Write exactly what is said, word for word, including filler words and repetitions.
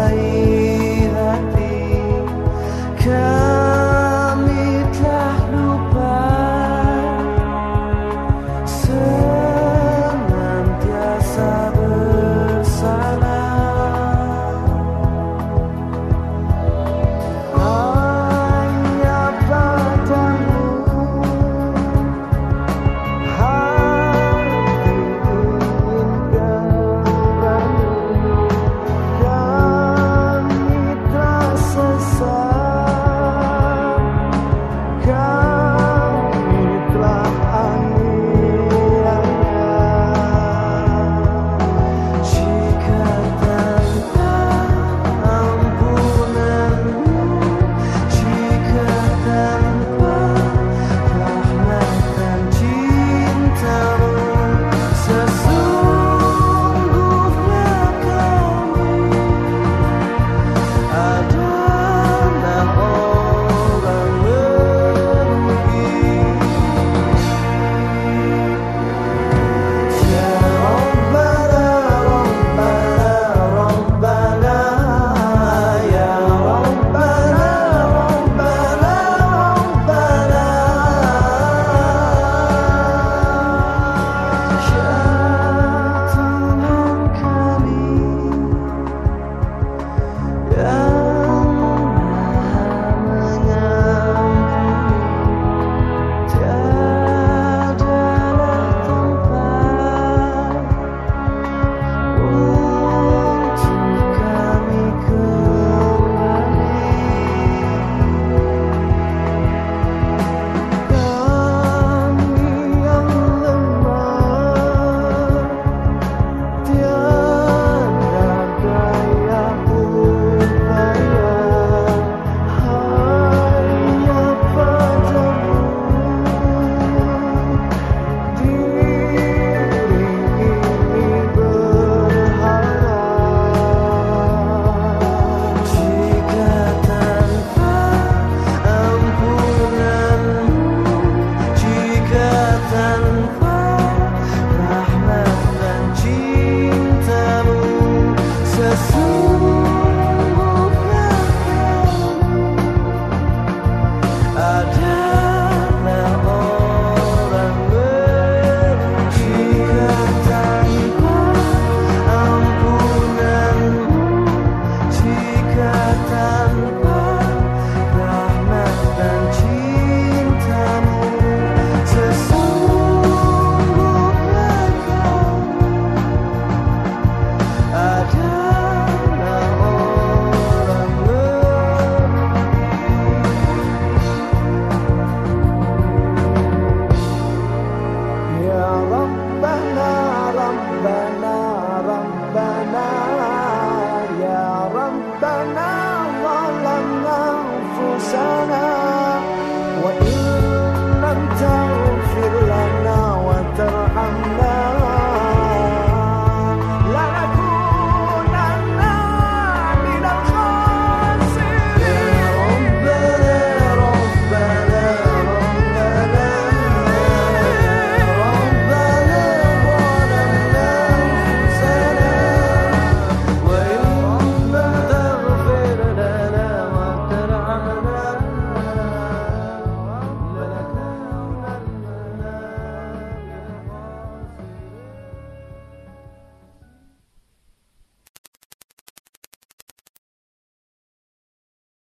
baik hati. Kami telah lupa senantiasa bersama. Hanya padamu hati ingin kembali. Kami telah sesat, kami telah aniaya. Jika tanpa ampunanmu, jika tanpa rahmat dan cintamu, sesungguhnya kami adalah orang merugi. Ya Rabbana, Rabbana, Rabbana, ya Rabbana, Rabbana, Rabbana. Ya Tuhan kami yang Maha mengampuni, tiadalah tempat untuk kami kembali. Kami yang lemah, tiada daya upaya, hanya padamu diri ini berharap. Jika tanpa ampunanmu, jika tanpa rahmat dan cintamu, sesungguhnya kami adalah orang merugi. Jika tanpa ampunanmu, jika tanpa rahmat dan cintamu, sesungguhnya kami adalah orang merugi. Ya Rabbana, Rabbana, Rabbana, ya Rabbana, zalamna anfusana.